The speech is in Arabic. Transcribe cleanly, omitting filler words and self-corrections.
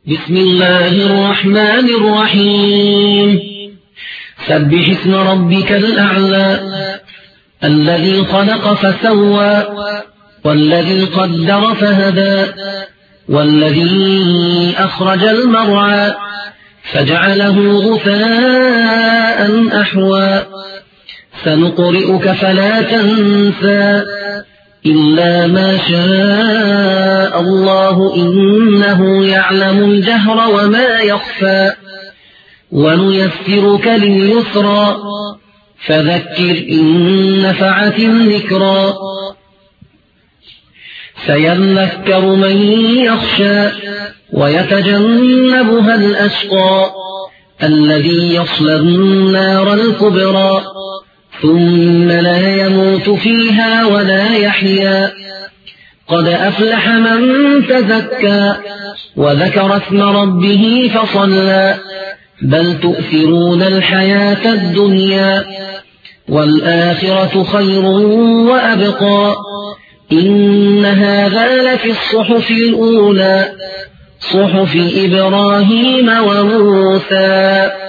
بسم الله الرحمن الرحيم سبح اسم ربك الأعلى الذي خلق فسوى والذي قدر فهدى والذي أخرج المرعى فجعله غثاء أحوى سنقرئك فلا تنسى إلا ما شاء الله إنه يعلم الجهر وما يخفى ونيسرك لليسرى فذكر إن نفعت الذكرى سيذكر من يخشى ويتجنبها الأشقى الذي يصلى النار الكبرى ثم لا يموت فيها ولا يحيا قد أفلح من تزكى وذكر اسم ربه فصلى بل تؤثرون الحياة الدنيا والآخرة خير وأبقى إن هذا لفي الصحف الأولى صحف إبراهيم وموسى.